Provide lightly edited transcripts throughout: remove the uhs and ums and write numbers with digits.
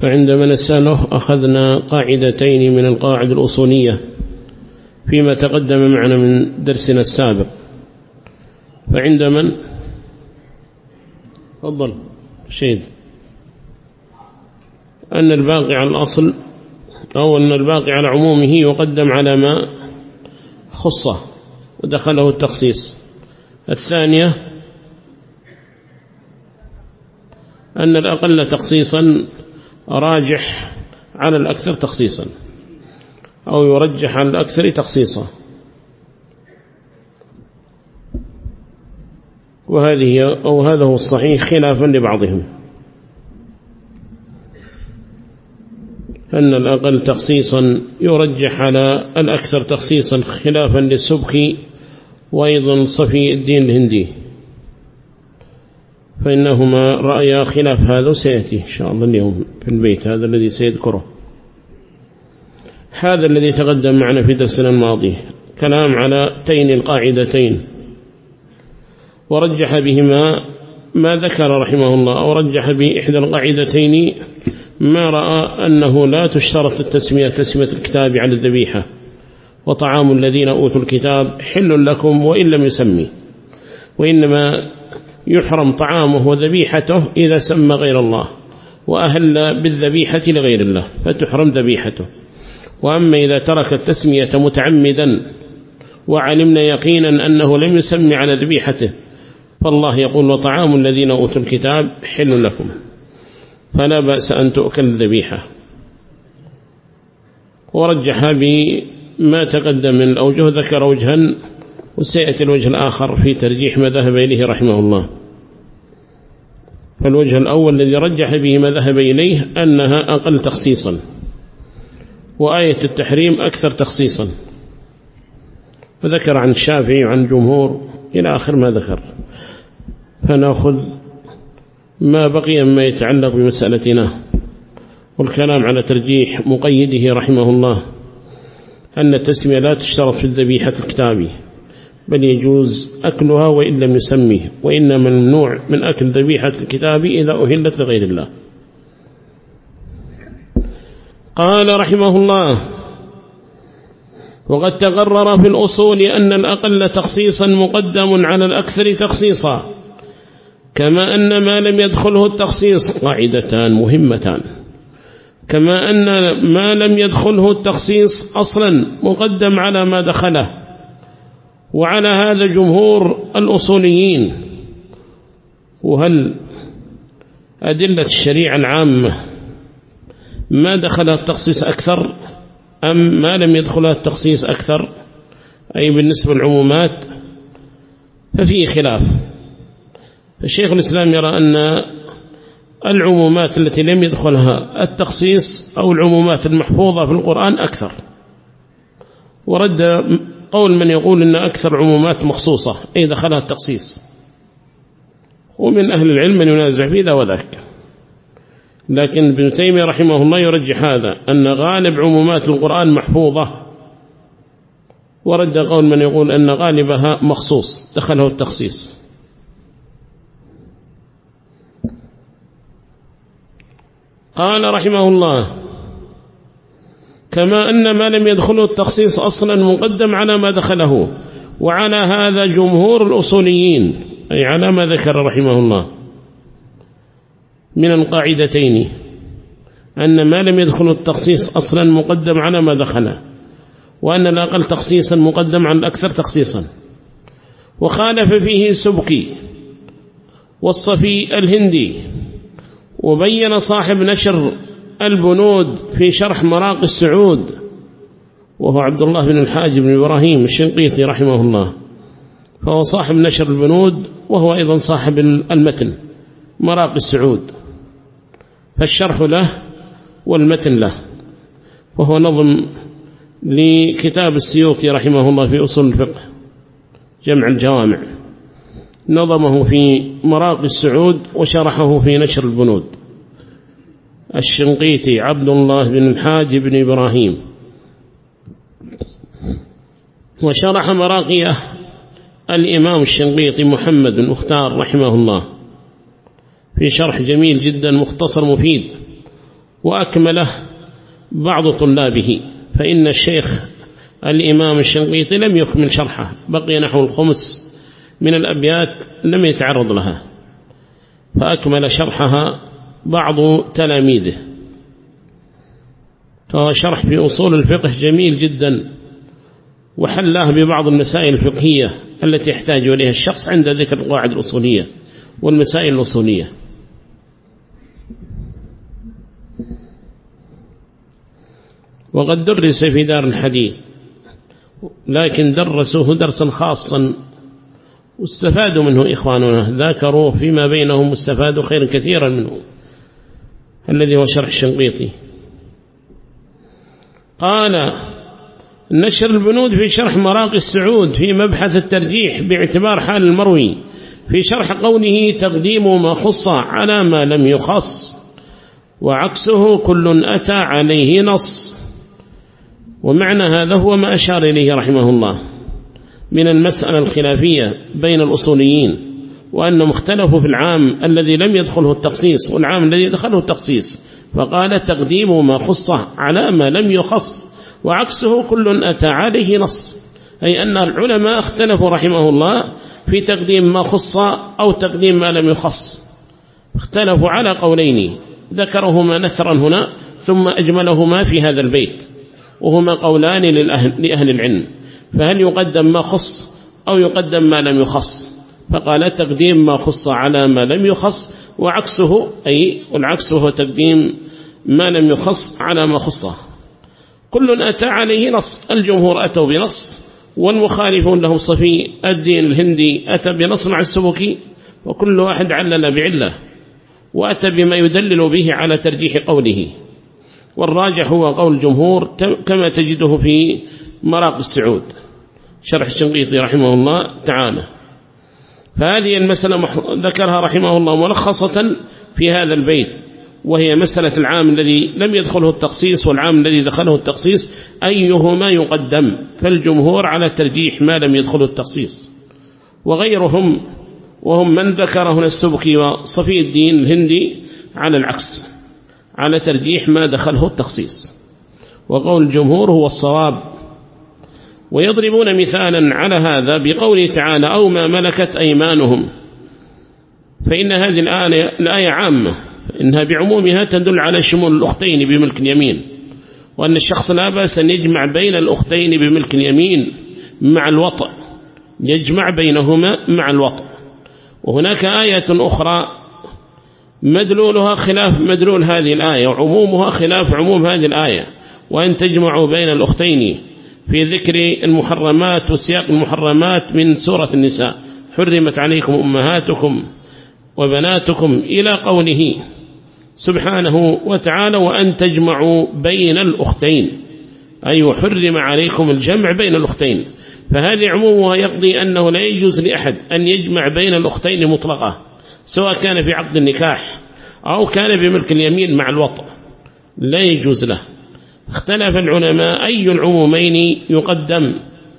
فعندما نسأله أخذنا قاعدتين من القواعد الأصولية فيما تقدم معنا من درسنا السابق. فعند من تفضل شيد أن الباقي على الأصل أو أن الباقي على عمومه يقدم على ما خصه ودخله التخصيص. الثانية أن الأقل تخصيصا راجح على الأكثر تخصيصا أو يرجح على الأكثر تخصيصا، وهذا هو الصحيح خلافا لبعضهم، أن الأقل تخصيصا يرجح على الأكثر تخصيصا خلافا للسبكي وأيضا صفي الدين الهندي، فإنهما رأيا خلاف هذا وسيأتي إن شاء الله اليوم في البيت هذا الذي سيذكره. هذا الذي تقدم معنا في درسنا الماضي كلام على تين القاعدتين، ورجح بهما ما ذكر رحمه الله، أو رجح بإحدى القاعدتين ما رأى أنه لا تشترط التسمية تسمية الكتاب على الذبيحة، وطعام الذين أوتوا الكتاب حل لكم وإن لم يسمي، وإنما يحرم طعامه وذبيحته إذا سمى غير الله وأهل بالذبيحة لغير الله فتحرم ذبيحته. وأما إذا ترك التسمية متعمدا وعلمنا يقينا أنه لم يسمي على ذبيحته فالله يقول وطعام الذين أوتوا الكتاب حل لكم، فلا بأس أن تؤكل الذبيحة. ورجح بما تقدم من الأوجه، ذكر وجها وسيأتي الوجه الآخر في ترجيح ما ذهب إليه رحمه الله. فالوجه الأول الذي رجح به ما ذهب إليه أنها أقل تخصيصا، وآية التحريم أكثر تخصيصا، وذكر عن الشافعي وعن الجمهور إلى آخر ما ذكر. فنأخذ ما بقي مما يتعلق بمسألتنا، والكلام على ترجيح مقيده رحمه الله أن التسمية لا تشترط في الذبيحة الكتابي، بل يجوز أكلها وإن لم يسميه، وإنما ممنوع من أكل ذبيحة الكتاب إذا أهلت لغير الله. قال رحمه الله وقد تقرر في الأصول أن الأقل تخصيصا مقدم على الأكثر تخصيصا، كما أن ما لم يدخله التخصيص قاعدتان مهمتان، كما أن ما لم يدخله التخصيص أصلا مقدم على ما دخله، وعلى هذا جمهور الأصوليين. وهل أدلة الشريعة العامة ما دخلها التخصيص أكثر أم ما لم يدخلها التخصيص أكثر، أي بالنسبة للعمومات؟ ففيه خلاف. الشيخ الإسلام يرى أن العمومات التي لم يدخلها التخصيص أو العمومات المحفوظة في القرآن أكثر، ورد قول من يقول أن أكثر عمومات مخصوصة أي دخلها التخصيص، ومن أهل العلم من ينازع في ذا وذاك، لكن ابن تيمية رحمه الله يرجح هذا أن غالب عمومات القرآن محفوظة، ورد قول من يقول أن غالبها مخصوص دخله التخصيص. قال رحمه الله كما أن ما لم يدخله التخصيص أصلا مقدم على ما دخله، وعلى هذا جمهور الأصوليين، أي على ما ذكر رحمه الله من القاعدتين، أن ما لم يدخله التخصيص أصلا مقدم على ما دخله، وأن الأقل تخصيصا مقدم على الأكثر تخصيصا. وخالف فيه سبكي والصفي الهندي، وبين صاحب نشر البنود في شرح مراقي السعود وهو عبد الله بن الحاج بن إبراهيم الشنقيطي رحمه الله، فهو صاحب نشر البنود وهو أيضا صاحب المتن مراقي السعود، فالشرح له والمتن له، وهو نظم لكتاب السيوطي رحمه الله في أصول الفقه جمع الجوامع، نظمه في مراقي السعود وشرحه في نشر البنود الشنقيطي عبد الله بن الحاج بن إبراهيم. وشرح مراقيه الإمام الشنقيطي محمد مختار رحمه الله في شرح جميل جدا مختصر مفيد، وأكمله بعض طلابه، فإن الشيخ الإمام الشنقيطي لم يكمل شرحه، بقي نحو 5 من الأبيات لم يتعرض لها، فأكمل شرحها بعض تلاميذه. فهو شرح في أصول الفقه جميل جدا، وحلاه ببعض المسائل الفقهية التي يحتاج إليها الشخص عند ذكر القواعد الأصولية والمسائل الأصولية. وقد درس في دار الحديث، لكن درسوه درسا خاصا واستفادوا منه إخواننا، ذاكروا فيما بينهم واستفادوا خيرا كثيرا منه، الذي هو شرح الشنقيطي. قال: نشر البنود في شرح مراقي السعود في مبحث الترجيح باعتبار حال المروي في شرح قوله تقديم ما خص على ما لم يخص وعكسه كل أتى عليه نص. ومعنى هذا هو ما أشار إليه رحمه الله من المسألة الخلافية بين الأصوليين، وأنهم اختلفوا في العام الذي لم يدخله التخصيص والعام الذي دخله التخصيص، فقال تقديم ما خص على ما لم يخص وعكسه كل أتى عليه نص، أي أن العلماء اختلفوا رحمه الله في تقديم ما خص أو تقديم ما لم يخص، اختلفوا على قولين ذكرهما نثرا هنا ثم أجملهما في هذا البيت، وهما قولان لأهل العلم، فهل يقدم ما خص أو يقدم ما لم يخص؟ فقال تقديم ما خص على ما لم يخص وعكسه، أي والعكس هو تقديم ما لم يخص على ما خصه. كل أتى عليه نص، الجمهور أتوا بنص، والمخالفون لهم صفي الدين الهندي أتى بنص مع السبكي، وكل واحد علل بعلة وأتى بما يدلل به على ترجيح قوله، والراجح هو قول الجمهور كما تجده في مراقي السعود شرح الشنقيطي رحمه الله تعالى. فهذه المسألة ذكرها رحمه الله ملخصة في هذا البيت، وهي مسألة العام الذي لم يدخله التخصيص والعام الذي دخله التخصيص أيهما يقدم، فالجمهور على ترجيح ما لم يدخله التخصيص، وغيرهم وهم من ذكر هنا السبكي وصفي الدين الهندي على العكس، على ترجيح ما دخله التخصيص، وقول الجمهور هو الصواب. ويضربون مثالا على هذا بقوله تعالى أو ما ملكت أيمانهم، فإن هذه الآية عامة، إنها بعمومها تدل على شمول الأختين بملك اليمين، وأن الشخص لا بأس أن يجمع بين الأختين بملك اليمين مع الوطء، يجمع بينهما مع الوطء. وهناك آية أخرى مدلولها خلاف مدلول هذه الآية، وعمومها خلاف عموم هذه الآية، وأن تجمعوا بين الأختين في ذكر المحرمات وسياق المحرمات من سورة النساء، حرمت عليكم أمهاتكم وبناتكم إلى قوله سبحانه وتعالى وأن تجمعوا بين الأختين، أي حرم عليكم الجمع بين الأختين. فهذه عمومها يقضي أنه لا يجوز لأحد أن يجمع بين الأختين مطلقة، سواء كان في عقد النكاح أو كان بملك اليمين مع الوطء، لا يجوز له. اختلف العلماء أي العمومين يقدم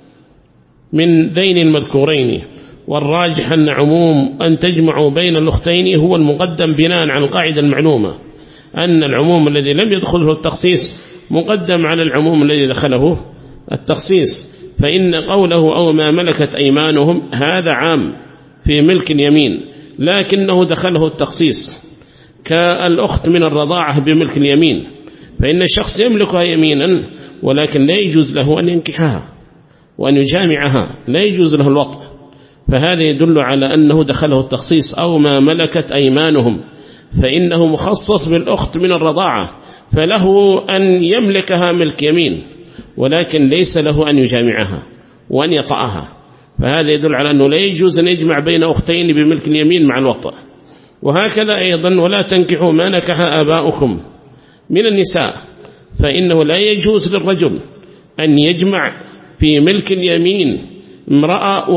من ذين المذكورين، والراجح أن عموم أن تجمعوا بين الأختين هو المقدم بناء على القاعدة المعلومة، أن العموم الذي لم يدخله التخصيص مقدم على العموم الذي دخله التخصيص. فإن قوله أو ما ملكت أيمانهم هذا عام في ملك اليمين، لكنه دخله التخصيص كالأخت من الرضاعة بملك اليمين، فإن الشخص يملكها يمينا ولكن لا يجوز له أن ينكحها وأن يجامعها، لا يجوز له الوطء، فهذا يدل على أنه دخله التخصيص. أو ما ملكت أيمانهم فإنه مخصص بالأخت من الرضاعة، فله أن يملكها ملك يمين، ولكن ليس له أن يجامعها وأن يطأها، فهذا يدل على أنه لا يجوز أن يجمع بين أختين بملك اليمين مع الوطء. وهكذا أيضا ولا تنكحوا ما نكح آباؤكم من النساء، فإنه لا يجوز للرجل أن يجمع في ملك اليمين امرأة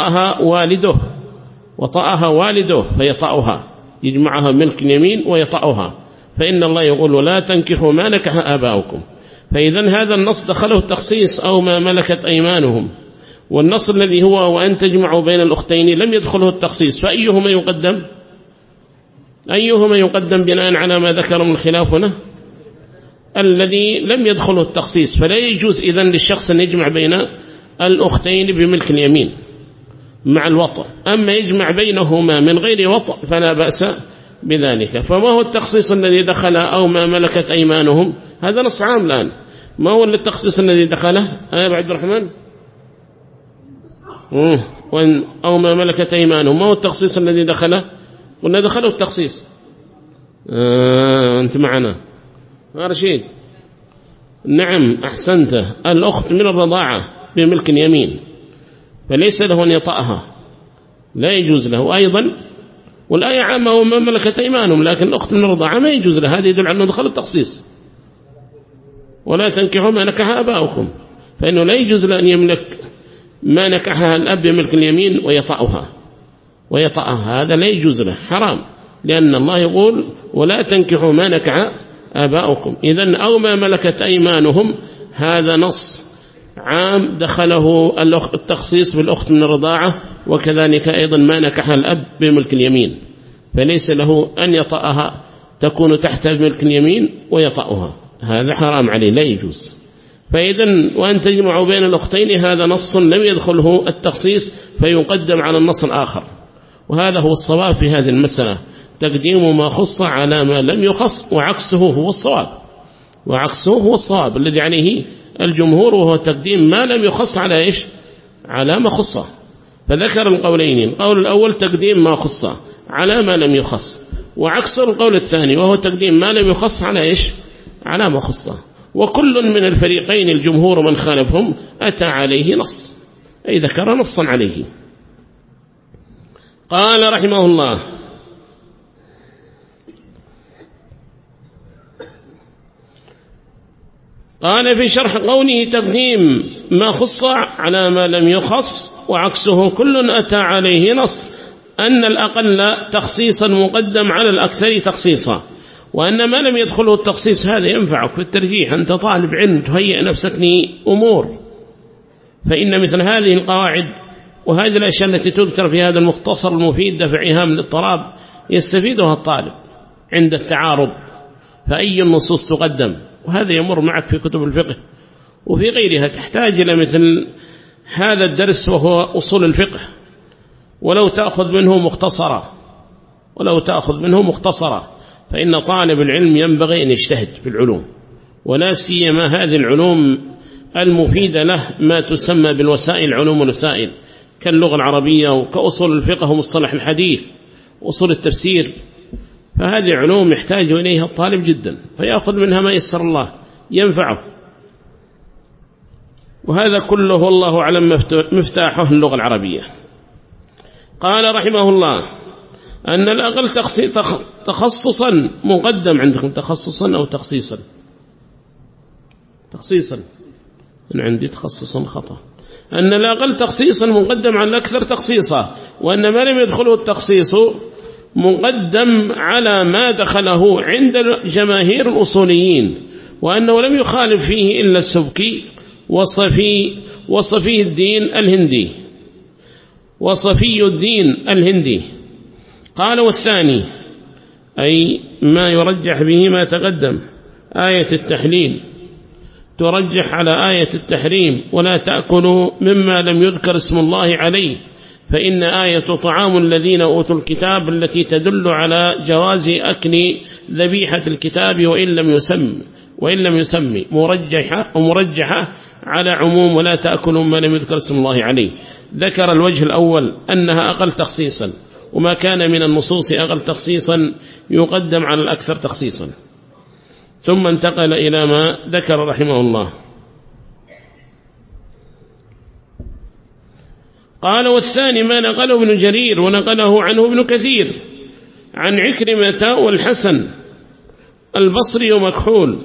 وطأها والده فيطأها، يجمعها ملك اليمين ويطأها، فإن الله يقول ولا تنكحوا ما نكح آباؤكم. فإذا هذا النص دخله التخصيص أو ما ملكت أيمانهم، والنص الذي هو وأن تجمعوا بين الأختين لم يدخله التخصيص، فأيهما يقدم بناء على ما ذكر من خلافنا؟ الذي لم يدخله التخصيص، فلا يجوز إذن للشخص أن يجمع بين الأختين بملك اليمين مع الوطء. أما يجمع بينهما من غير وطء فلا بأس بذلك. فما هو التخصيص الذي دخل أو ما ملكت أيمانهم؟ هذا نص عام الآن. ما هو التخصيص الذي دخله يا عبد الرحمن؟ أو ما ملكت أيمانهم. ما هو التخصيص الذي دخله؟ قلنا دخله التخصيص. أنت معنا رشيد؟ نعم أحسنت. الأخت من الرضاعة بملك اليمين فليس له أن يطأها، لا يجوز له أيضا. والآية عامة وما ملكت أيمانهم، لكن الأخت من الرضاعة ما يجوز له. هذا يدل على أنه دخل التخصيص. ولا تنكحوا ما نكح آباؤكم، فإنه لا يجوز له أن يملك ما نكحها الأب بملك اليمين ويطأها، هذا لا يجوز له، حرام. لأن الله يقول ولا تنكحوا ما نكح آباؤكم. إذن أو ما ملكت أيمانهم هذا نص عام دخله التخصيص بالأخت من الرضاعة، وكذلك أيضا ما نكح الأب بملك اليمين فليس له أن يطأها، تكون تحت ملك اليمين ويطأها، هذا حرام عليه لا يجوز. فإذن وأن تجمعوا بين الأختين هذا نص لم يدخله التخصيص فيقدم على النص الآخر، وهذا هو الصواب في هذه المسألة، تقديم ما خص على ما لم يخص، وعكسه هو الصواب الذي عليه الجمهور، وهو تقديم ما لم يخص على إيش؟ على ما خصه. فذكر القولين، القول الأول تقديم ما خص على ما لم يخص، وعكس القول الثاني وهو تقديم ما لم يخص على إيش؟ على ما خصه. وكل من الفريقين الجمهور من خالفهم أتى عليه نص، أي ذكر نصا عليه. قال رحمه الله: قال في شرح قوله تقديم ما خص على ما لم يخص وعكسه كل أتى عليه نص، أن الأقل تخصيصا مقدم على الأكثر تخصيصا، وأن ما لم يدخله التخصيص هذا ينفعك في الترجيح. أنت طالب علم تهيئ نفسك لأمور، فإن مثل هذه القواعد وهذه الأشياء التي تذكر في هذا المختصر المفيد دفعها من الاضطراب يستفيدها الطالب عند التعارض، فأي النصوص تقدم، وهذا يمر معك في كتب الفقه وفي غيرها. تحتاج إلى مثل هذا الدرس وهو أصول الفقه، ولو تأخذ منه مختصرا، فإن طالب العلم ينبغي أن يجتهد في العلوم، ولا سيما هذه العلوم المفيدة له، ما تسمى بالوسائل، علوم الوسائل، كاللغة العربية وكأصول الفقه ومصطلح الحديث وأصول التفسير. فهذه علوم يحتاج إليها الطالب جدا، فيأخذ منها ما يسر الله ينفعه. وهذا كله والله أعلم مفتاحه اللغة العربية. قال رحمه الله: أن الأقل تخصصا مقدم. عندكم تخصصا أو تخصيصا؟ تخصيصا، أنا عندي تخصصا خطأ. أن الأقل تخصيصا مقدم على الأكثر تخصيصا، وأن ما لم يدخله التخصيص مقدم على ما دخله عند جماهير الأصوليين، وأنه لم يخالف فيه إلا السبكي وصفي الدين الهندي. قال: والثاني أي ما يرجح به ما تقدم، آية التحليل ترجح على آية التحريم، ولا تأكلوا مما لم يذكر اسم الله عليه، فإن آية طعام الذين أوتوا الكتاب التي تدل على جواز أكل ذبيحة الكتاب وإن لم يسمي مرجحة على عموم ولا تأكلوا مما لم يذكر اسم الله عليه. ذكر الوجه الأول أنها أقل تخصيصا، وما كان من النصوص أقل تخصيصا يقدم على الأكثر تخصيصا. ثم انتقل إلى ما ذكر رحمه الله. قال: والثاني ما نقله ابن جرير ونقله عنه ابن كثير عن عكرمة والحسن البصري ومكحول.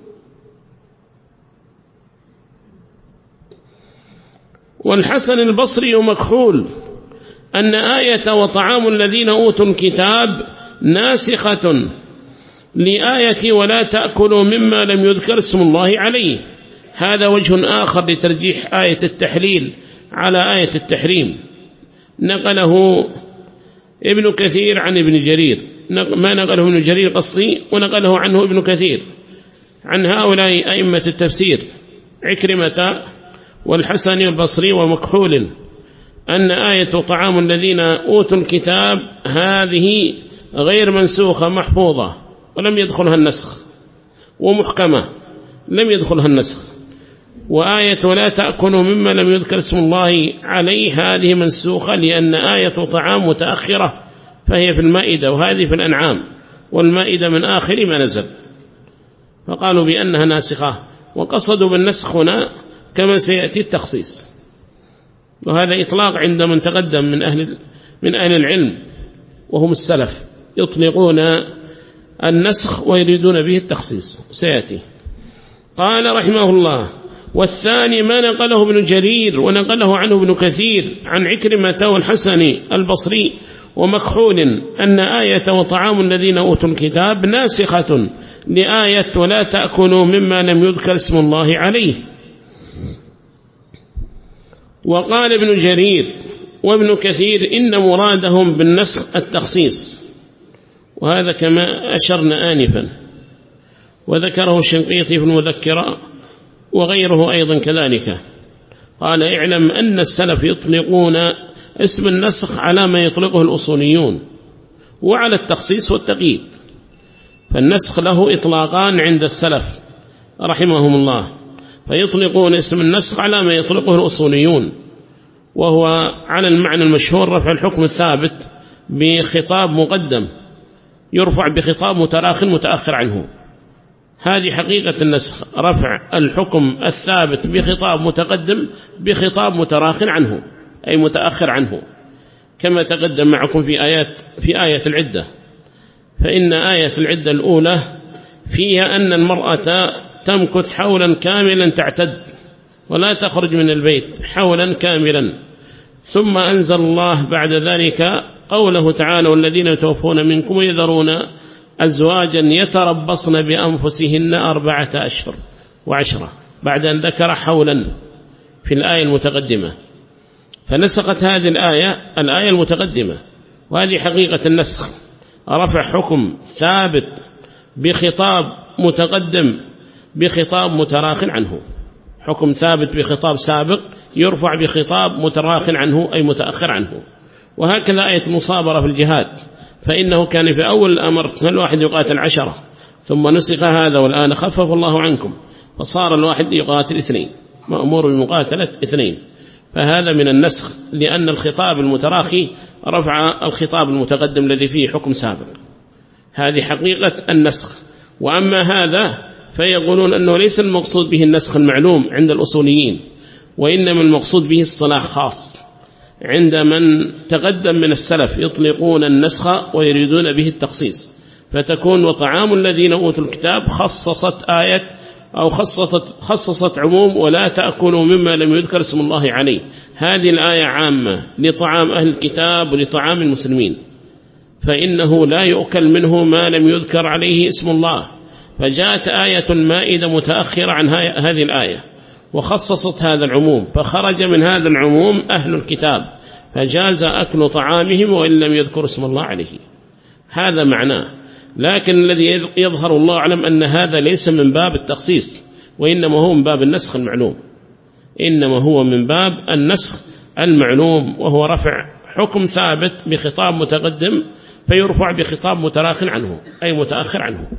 والحسن البصري ومكحول أن آية وطعام الذين أوتوا الكتاب ناسخة لآية ولا تأكلوا مما لم يذكر اسم الله عليه. هذا وجه آخر لترجيح آية التحليل على آية التحريم، نقله ابن كثير عن ابن جرير، ما نقله ابن جرير قصدي ونقله عنه ابن كثير عن هؤلاء أئمة التفسير عكرمة والحسن البصري ومكحول أن آية طعام الذين أوتوا الكتاب هذه غير منسوخة محفوظة ولم يدخلها النسخ، ومحكمة لم يدخلها النسخ. وآية ولا تأكلوا مما لم يذكر اسم الله عليه هذه منسوخة، لأن آية طعام متأخرة فهي في المائدة وهذه في الأنعام، والمائدة من آخر ما نزل، فقالوا بأنها ناسخة، وقصدوا بالنسخ هنا كما سيأتي التخصيص. وهذا إطلاق عند من تقدم من أهل العلم وهم السلف، يطلقون النسخ ويريدون به التخصيص، سيأتي. قال رحمه الله: والثاني ما نقله ابن جرير ونقله عنه ابن كثير عن عكرمة والحسن البصري ومكحول أن آية وطعام الذين أوتوا الكتاب ناسخة لآية ولا تأكلوا مما لم يذكر اسم الله عليه. وقال ابن جرير وابن كثير إن مرادهم بالنسخ التخصيص، وهذا كما أشرنا آنفا، وذكره الشنقيطي في المذكرة وغيره أيضا كذلك. قال: اعلم أن السلف يطلقون اسم النسخ على ما يطلقه الأصوليون وعلى التخصيص والتقييد، فالنسخ له إطلاقان عند السلف رحمهم الله، فيطلقون اسم النسخ على ما يطلقه الأصوليون، وهو على المعنى المشهور رفع الحكم الثابت بخطاب مقدم يرفع بخطاب متراخٍ متأخر عنه. هذه حقيقة النسخ، رفع الحكم الثابت بخطاب متقدم بخطاب متراخٍ عنه أي متأخر عنه، كما تقدم معكم في آية العدة. فإن آية العدة الأولى فيها أن المرأة تمكث حولا كاملا تعتد ولا تخرج من البيت حولا كاملا، ثم أنزل الله بعد ذلك قوله تعالى: والذين يتوفون منكم يذرون أزواجا يتربصن بأنفسهن 4 أشهر و10، بعد أن ذكر حولا في الآية المتقدمة، فنسخت هذه الآية المتقدمة. وهذه حقيقة النسخ، رفع حكم ثابت بخطاب متقدم بخطاب متراخٍ عنه، حكم ثابت بخطاب سابق يرفع بخطاب متراخٍ عنه أي متأخر عنه. وهكذا آية المصابرة في الجهاد، فإنه كان في أول الأمر الواحد يقاتل 10، ثم نسخ هذا والآن خفف الله عنكم فصار الواحد يقاتل 2، مأمور بمقاتلة 2. فهذا من النسخ، لأن الخطاب المتراخي رفع الخطاب المتقدم الذي فيه حكم سابق. هذه حقيقة النسخ. وأما هذا فيقولون أنه ليس المقصود به النسخ المعلوم عند الأصوليين، وإنما المقصود به الصلاح خاص عند من تقدم من السلف، يطلقون النسخ ويريدون به التخصيص، فتكون وطعام الذين أوتوا الكتاب خصصت آية أو خصصت عموم ولا تأكلوا مما لم يذكر اسم الله عليه. هذه الآية عامة لطعام أهل الكتاب ولطعام المسلمين، فإنه لا يؤكل منه ما لم يذكر عليه اسم الله. فجاءت آية المائدة متأخرة عن هذه الآية وخصصت هذا العموم، فخرج من هذا العموم أهل الكتاب، فجاز أكل طعامهم وإن لم يذكر اسم الله عليه. هذا معناه. لكن الذي يظهر الله أعلم أن هذا ليس من باب التخصيص، وإنما هو من باب النسخ المعلوم، إنما هو من باب النسخ المعلوم، وهو رفع حكم ثابت بخطاب متقدم فيرفع بخطاب متراخٍ عنه أي متأخر عنه،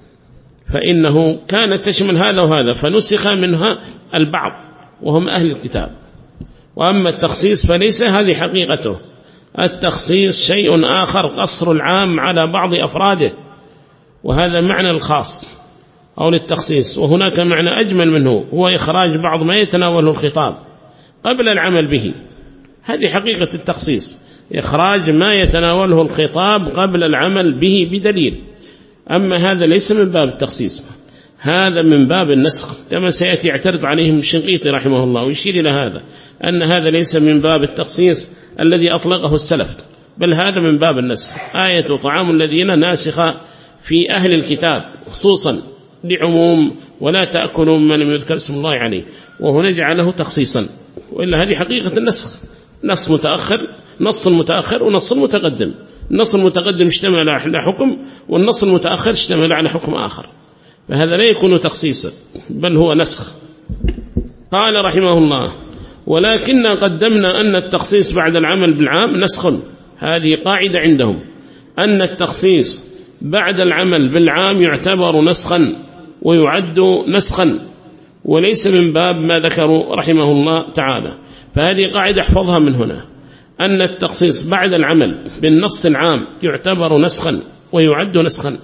فإنه كانت تشمل هذا وهذا، فنسخ منها البعض وهم أهل الكتاب. وأما التخصيص فليس هذه حقيقته، التخصيص شيء آخر، قصر العام على بعض أفراده، وهذا معنى الخاص أو للتخصيص. وهناك معنى أجمل منه، هو إخراج بعض ما يتناوله الخطاب قبل العمل به. هذه حقيقة التخصيص، إخراج ما يتناوله الخطاب قبل العمل به بدليل. أما هذا ليس من باب التخصيص، هذا من باب النسخ، كما سيأتي يعترض عليهم الشنقيطي رحمه الله ويشير إلى هذا، أن هذا ليس من باب التخصيص الذي أطلقه السلف، بل هذا من باب النسخ. آية طعام الذين ناسخة في أهل الكتاب خصوصا لعموم ولا تأكلوا مما لم يذكر اسم الله عليه، وهنا جعله تخصيصا. وإلا هذه حقيقة النسخ، نص متأخر، نص متأخر ونص متقدم. النص المتقدم اشتمل على حكم، والنص المتأخر اشتمل على حكم آخر. فهذا لا يكون تخصيصا بل هو نسخ. قال رحمه الله: ولكن قدمنا أن التخصيص بعد العمل بالعام نسخ. هذه قاعدة عندهم، أن التخصيص بعد العمل بالعام يعتبر نسخا ويعد نسخا، وليس من باب ما ذكروا رحمه الله تعالى. فهذه قاعدة احفظها من هنا، أن التخصيص بعد العمل بالنص العام يعتبر نسخا ويعد نسخا.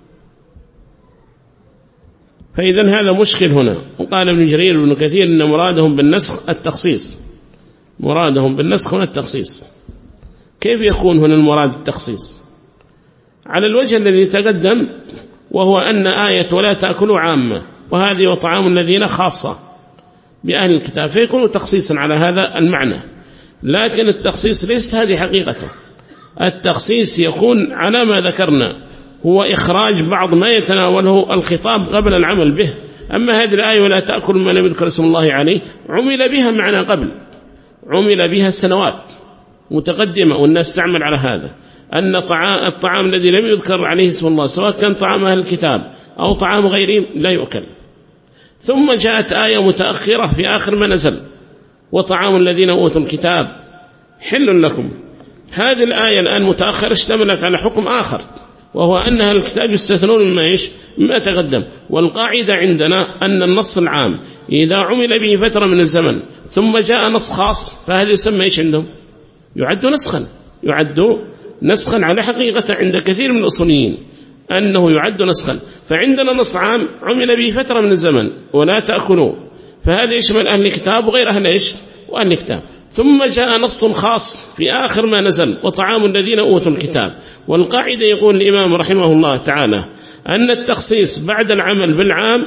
فإذا هذا مشكل هنا. وقال ابن جرير وابن كثير إن مرادهم بالنسخ التخصيص، مرادهم بالنسخ هنا التخصيص. كيف يكون هنا المراد التخصيص؟ على الوجه الذي تقدم، وهو أن آية ولا تأكلوا عامة، وهذه وطعام الذين خاصة بأهل الكتاب، فيكون تخصيصا على هذا المعنى. لكن التخصيص ليست هذه حقيقته. التخصيص يكون على ما ذكرنا، هو إخراج بعض ما يتناوله الخطاب قبل العمل به. أما هذه الآية ولا تأكل ما لم يذكر اسم الله عليه، عمل بها معنى قبل، عمل بها سنوات متقدمة، والناس تعمل على هذا، أن الطعام الذي لم يذكر عليه اسم الله سواء كان طعام أهل الكتاب أو طعام غيرهم لا يؤكل. ثم جاءت آية متأخرة في آخر ما نزل: وطعام الذين أوتوا الكتاب حل لكم. هذه الآية الآن متأخرة اشتملت على حكم آخر، وهو أن أهل الكتاب يستثنون مما تقدم. والقاعدة عندنا أن النص العام إذا عمل به فترة من الزمن ثم جاء نص خاص، فهذا يسمى عندهم؟ يعد نسخا، يعد نسخا على حقيقة عند كثير من الأصوليين أنه يعد نسخا. فعندنا نص عام عمل به فترة من الزمن ولا تأكلوا، فهذا يشمل أهل الكتاب وغير أهل وأهل الكتاب. ثم جاء نص خاص في آخر ما نزل: وطعام الذين أوتوا الكتاب. والقاعدة يقول الإمام رحمه الله تعالى أن التخصيص بعد العمل بالعام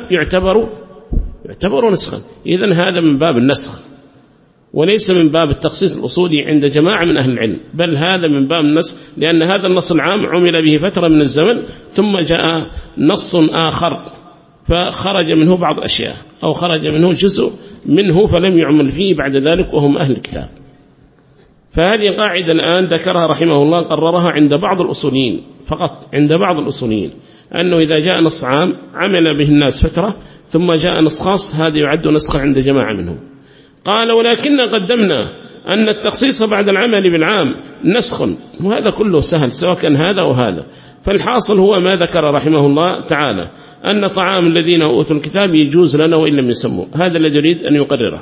يعتبر نسخا. إذن هذا من باب النسخ وليس من باب التخصيص الأصولي عند جماعة من أهل العلم، بل هذا من باب النسخ، لأن هذا النص العام عمل به فترة من الزمن ثم جاء نص آخر فخرج منه بعض الأشياء أو خرج منه جزء منه فلم يعمل فيه بعد ذلك وهم أهل الكتاب. فهذه قاعدة الآن ذكرها رحمه الله، قررها عند بعض الأصوليين فقط، عند بعض الأصوليين، أنه إذا جاء نص عام عمل به الناس فترة ثم جاء نص خاص، هذا يعد نسخا عند جماعة منهم. قال: ولكن قدمنا أن التخصيص بعد العمل بالعام نسخ. وهذا كله سهل سواء كان هذا وهذا. فالحاصل هو ما ذكر رحمه الله تعالى أن طعام الذين أوتوا الكتاب يجوز لنا وإن لم يسموا، هذا الذي يريد أن يقرره.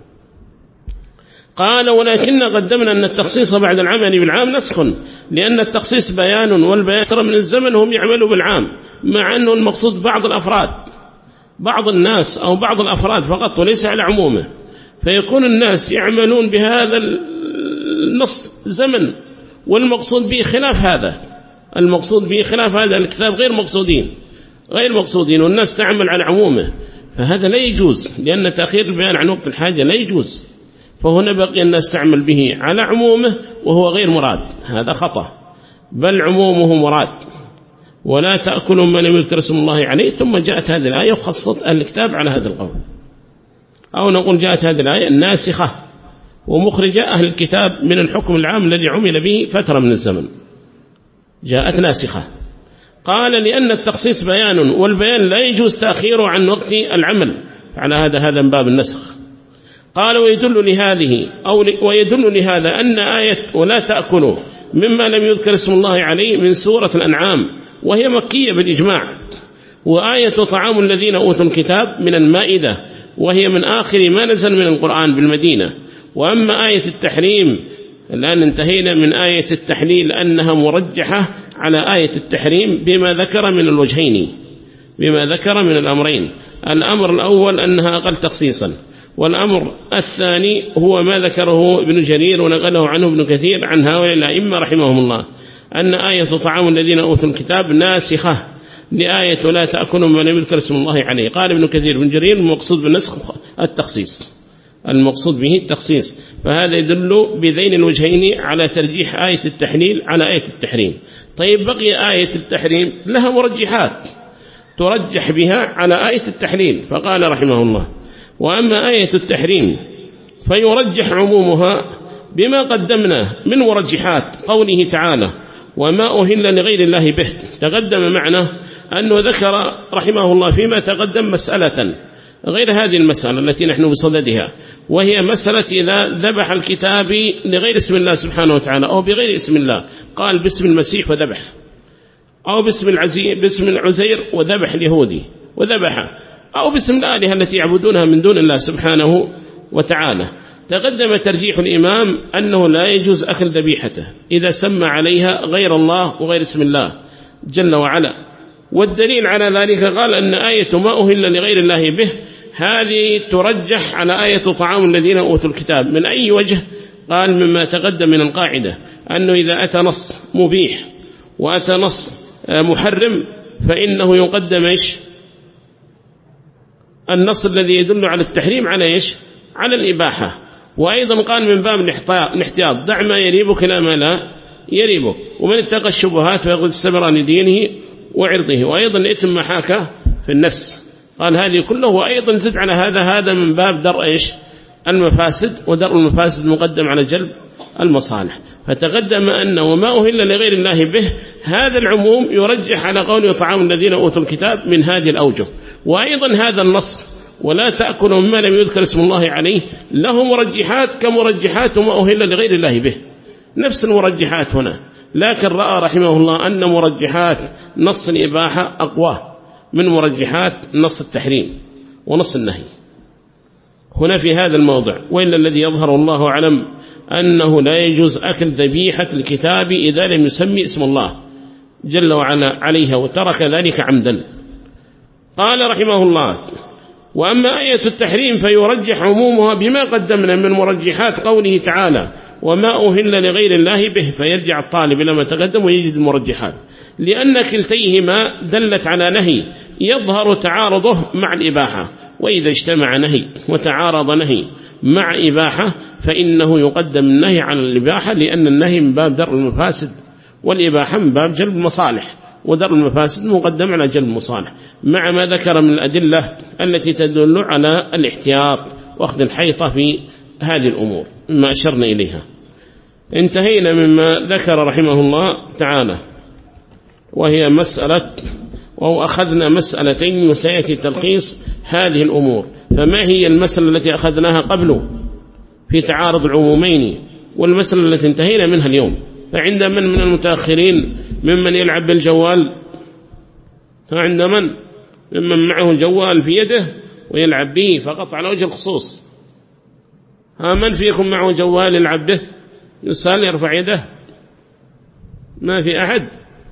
قال: ولكن قدمنا أن التخصيص بعد العمل بالعام نسخ، لأن التخصيص بيان، والبيان ترى من الزمن هم يعملوا بالعام، مع أنه المقصود بعض الأفراد، بعض الناس أو بعض الأفراد فقط وليس على عمومه. فيكون الناس يعملون بهذا النص زمن، والمقصود به خلاف هذا، المقصود به خلاف هذا الكتاب غير مقصودين، والناس تعمل على عمومه، فهذا لا يجوز، لأن تأخير البيان عن وقت الحاجة لا يجوز. فهنا بقي الناس تعمل به على عمومه وهو غير مراد، هذا خطأ، بل عمومه مراد. ولا تأكلوا ما لم يذكر اسم الله عليه. ثم جاءت هذه الآية وخصت أهل الكتاب على هذا القول، أو نقول جاءت هذه الآية ناسخة ومخرجة أهل الكتاب من الحكم العام الذي عمل به فترة من الزمن، جاءت ناسخة. قال: لأن التخصيص بيان، والبيان لا يجوز تأخيره عن وقت العمل، على هذا من باب النسخ. قال: ويدل لهذا أن آية ولا تأكلوا مما لم يذكر اسم الله عليه من سورة الأنعام، وهي مكية بالإجماع، وآية طعام الذين أوتوا الكتاب من المائدة، وهي من آخر ما نزل من القرآن بالمدينة. وأما آية التحريم، الآن انتهينا من آية التحليل أنها مرجحة على آية التحريم بما ذكر من الوجهين، بما ذكر من الأمرين. الأمر الأول أنها أقل تخصيصا، والأمر الثاني هو ما ذكره ابن جرير ونقله عنه ابن كثير عن هؤلاء الأئمة رحمهم الله، أن آية طعام الذين أوتوا الكتاب ناسخة لآية ولا تأكلوا ما لم يذكر اسم الله عليه. قال ابن كثير بن جرير المقصود بالنسخ التخصيص، المقصود به التخصيص. فهذا يدل بذين الوجهين على ترجيح آية التحليل على آية التحريم. طيب بقي آية التحريم لها مرجحات ترجح بها على آية التحليل، فقال رحمه الله: وأما آية التحريم فيرجح عمومها بما قدمنا من مرجحات قوله تعالى: وما أهل لغير الله به. تقدم معنا أنه ذكر رحمه الله فيما تقدم مسألة غير هذه المسألة التي نحن بصددها، وهي مسألة إذا ذبح الكتابي لغير اسم الله سبحانه وتعالى أو بغير اسم الله، قال باسم المسيح وذبح، أو باسم العزير وذبح اليهودي وذبح، أو باسم الآلهة التي يعبدونها من دون الله سبحانه وتعالى. تقدم ترجيح الإمام أنه لا يجوز أكل ذبيحته إذا سمى عليها غير الله وغير اسم الله جل وعلا. والدليل على ذلك قال أن آية ما أهل لغير الله به هذه ترجح على آية طعام الذين أوتوا الكتاب. من أي وجه؟ قال مما تقدم من القاعدة أنه إذا أتى نص مبيح وأتى نص محرم فإنه يقدم النص الذي يدل على التحريم على على الإباحة. وأيضا قال من باب الاحتياط دع ما يريبك لا ما لا يريبك، ومن اتقى الشبهات فيقول استبرأ لدينه وعرضه، وأيضا الإثم ما حاك في النفس. قال هذه كله، وأيضا زد على هذا من باب درء المفاسد، ودرء المفاسد مقدم على جلب المصالح. فتقدم أن وما أهل لغير الله به هذا العموم يرجح على قول طعام الذين أوتوا الكتاب من هذه الأوجه. وأيضا هذا النص ولا تأكلوا مما لم يذكر اسم الله عليه له مرجحات كمرجحات وما أهل لغير الله به، نفس المرجحات هنا، لكن رأى رحمه الله أن مرجحات نص الإباحة أقوى من مرجحات نص التحريم ونص النهي هنا في هذا الموضع. وإلا الذي يظهر الله أعلم أنه لا يجوز أكل ذبيحة الكتاب إذا لم يسمي اسم الله جل وعلا عليها، وترك ذلك عمدا. قال رحمه الله وأما آية التحريم فيرجح عمومها بما قدمنا من مرجحات قوله تعالى وما أهل لغير الله به، فيرجع الطالب إلى ما تقدم ويجد المرجحات، لأن كلتيهما دلت على نهي يظهر تعارضه مع الإباحة. وإذا اجتمع نهي وتعارض نهي مع إباحة فإنه يقدم النهي على الإباحة، لأن النهي من باب درء المفاسد والإباحة من باب جلب المصالح، ودرء المفاسد مقدم على جلب المصالح، مع ما ذكر من الأدلة التي تدل على الاحتياط وأخذ الحيطة في هذه الأمور مما أشرنا إليها. انتهينا مما ذكر رحمه الله تعالى، وهي مسألة أو أخذنا مسألتين وسيأتي تلخيص هذه الأمور. فما هي المسألة التي أخذناها قبل في تعارض العمومين، والمسألة التي انتهينا منها اليوم؟ فعند من المتأخرين ممن يلعب بالجوال؟ فعند ممن معه جوال في يده ويلعب به فقط على وجه الخصوص؟ من فيكم معه جوال يلعب به؟ يسأل يرفع يده. ما في أحد؟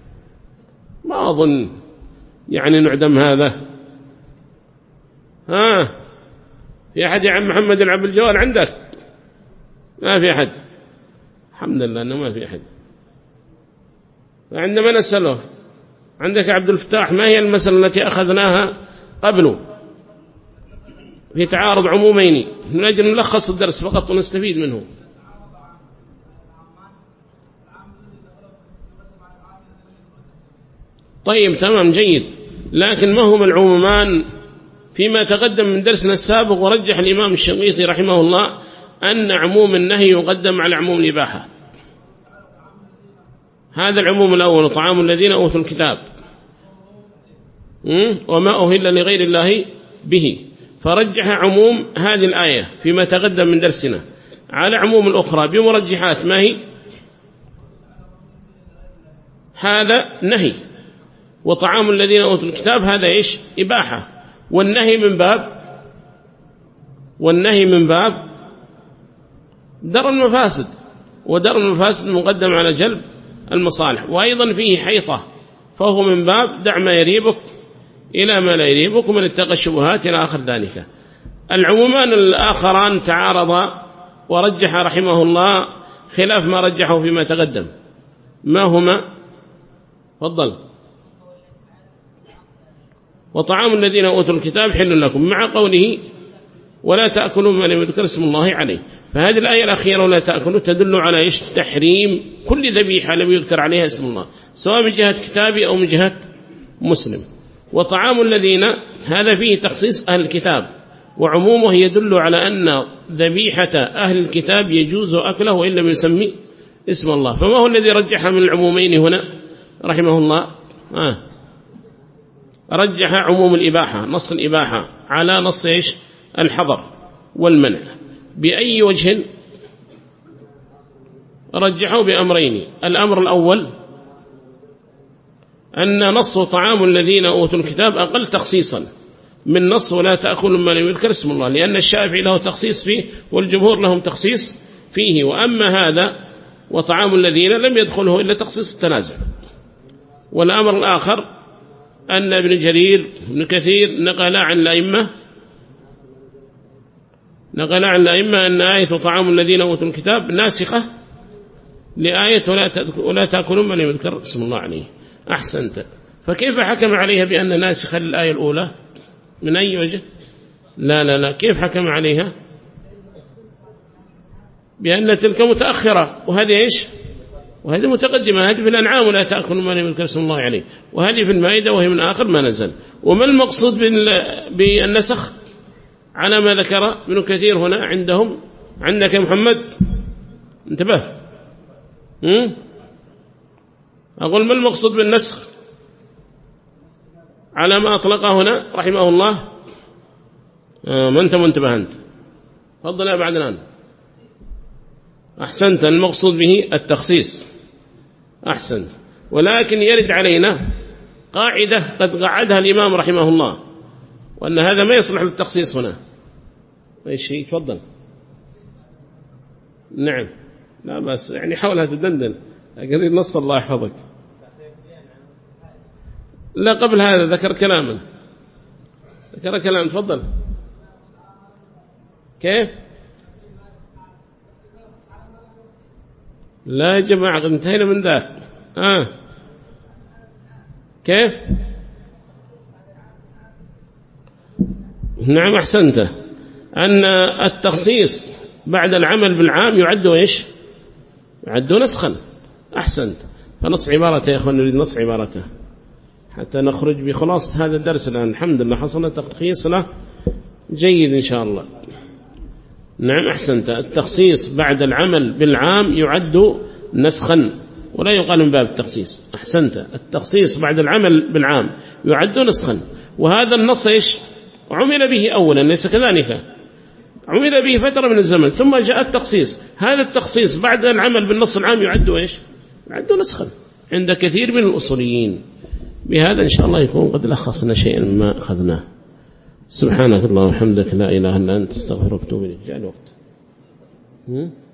ما أظن يعني نعدم هذا. في أحد يا عم محمد يلعب بالجوال عندك؟ ما في أحد، الحمد لله أنه ما في أحد. فعندما نسأله عندك عبد الفتاح ما هي المسألة التي أخذناها قبل في تعارض عمومين، من أجل نلخص الدرس فقط ونستفيد منه. طيب تمام جيد، لكن ما هما العمومان فيما تقدم من درسنا السابق؟ ورجح الإمام الشنقيطي رحمه الله أن عموم النهي يقدم على عموم الإباحة. هذا العموم الأول طعام الذين أوتوا الكتاب وما أهل لغير الله به، فرجح عموم هذه الآية فيما تقدم من درسنا على عموم الأخرى بمرجحات. ما هي؟ هذا نهي، وطعام الذين أوتوا الكتاب هذا إباحة، والنهي من باب درء المفاسد، ودرء المفاسد مقدم على جلب المصالح. وأيضا فيه حيطة، فهو من باب دع ما يريبك إلى ما لا يريبك ومن اتقى الشبهات إلى آخر ذلك. العمومان الآخران تعارضا ورجح رحمه الله خلاف ما رجحه فيما تقدم. ما هما؟ فضل. وطعام الذين أوتوا الكتاب حل لكم، مع قوله ولا تأكلوا ما لم يذكر اسم الله عليه. فهذه الآية الأخيرة ولا تأكلوا تدل على تحريم كل ذبيحة لم يذكر عليها اسم الله، سواء من جهة كتابي أو من جهة مسلم. وطعام الذين هذا فيه تخصيص أهل الكتاب، وعمومه يدل على أن ذبيحة أهل الكتاب يجوز أكله وإن لم يسمي اسم الله. فما هو الذي رجح من العمومين هنا رحمه الله؟ رجح عموم الإباحة نص الإباحة على نص إيش الحظر والمنع. بأي وجه؟ رجحوا بأمرين. الأمر الأول أن نص طعام الذين أوتوا الكتاب أقل تخصيصا من نص ولا تأكل ما لم يذكر اسم الله، لأن الشافعي له تخصيص فيه والجمهور لهم تخصيص فيه، وأما هذا وطعام الذين لم يدخله إلا تخصيص التنازع. والأمر الآخر أن ابن جرير ابن كثير نقل عن الأئمة أن آية طعام الذين أوتوا الكتاب ناسخة لآية ولا تأكلوا ما لم يذكر اسم الله عليه. أحسنت. فكيف حكم عليها بأن ناسخة للآية الأولى؟ من أي وجه؟ لا كيف حكم عليها؟ بأن تلك متأخرة وهذه إيش؟ وهذه متقدمة. هذه في الأنعام ولا تأكلوا ما لم يذكر اسم الله عليه، وهذه في المائدة وهي من آخر ما نزل. وما المقصود بالنسخ على ما ذكر ابن كثير هنا عندهم؟ عندك يا محمد انتبه. أقول ما المقصود بالنسخ على ما أطلقه هنا رحمه الله؟ ما أنت منتبه أنت. تفضل يا بعد الآن. أحسنت. المقصود به التخصيص. أحسنت. ولكن يرد علينا قاعدة قد قعدها الإمام رحمه الله، وأن هذا ما يصلح للتخصيص هنا. أي شيء؟ تفضل. نعم. لا بس يعني حاولها تدندن. قريب نص الله يحفظك. لا قبل هذا ذكر كلاما. تفضل. كيف؟ لا يا جماعة قد انتهينا من ذاك. كيف؟ نعم أحسنت. أن التخصيص بعد العمل بالعام يعد إيش؟ يعد نسخا. أحسنت. فنص عبارته يا أخوان، نريد نص عبارته حتى نخرج بخلاص هذا الدرس الآن. الحمد لله حصل تخصيص له جيد إن شاء الله. نعم أحسنت. التخصيص بعد العمل بالعام يعد نسخا ولا يقال من باب التخصيص. أحسنت. التخصيص بعد العمل بالعام يعد نسخا، وهذا النص إيش؟ عمل به أولا، ليس كذلك؟ عمل به فترة من الزمن ثم جاء التخصيص. هذا التخصيص بعد العمل بالنص العام يعد إيش؟ يعد نسخا عند كثير من الأصوليين. بهذا إن شاء الله يكون قد لخصنا شيئا مما أخذناه. سبحانك اللهم وبحمدك لا إله إلا أنت استغفرك وأتوب إليك. جاء الوقت.